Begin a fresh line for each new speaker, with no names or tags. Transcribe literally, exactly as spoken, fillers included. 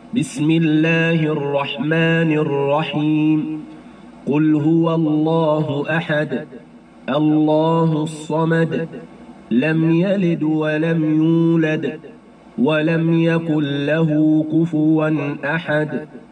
بسم الله الرحمن الرحيم قل هو الله أحد الله الصمد لم يلد ولم يولد ولم يكن له كفوا أحد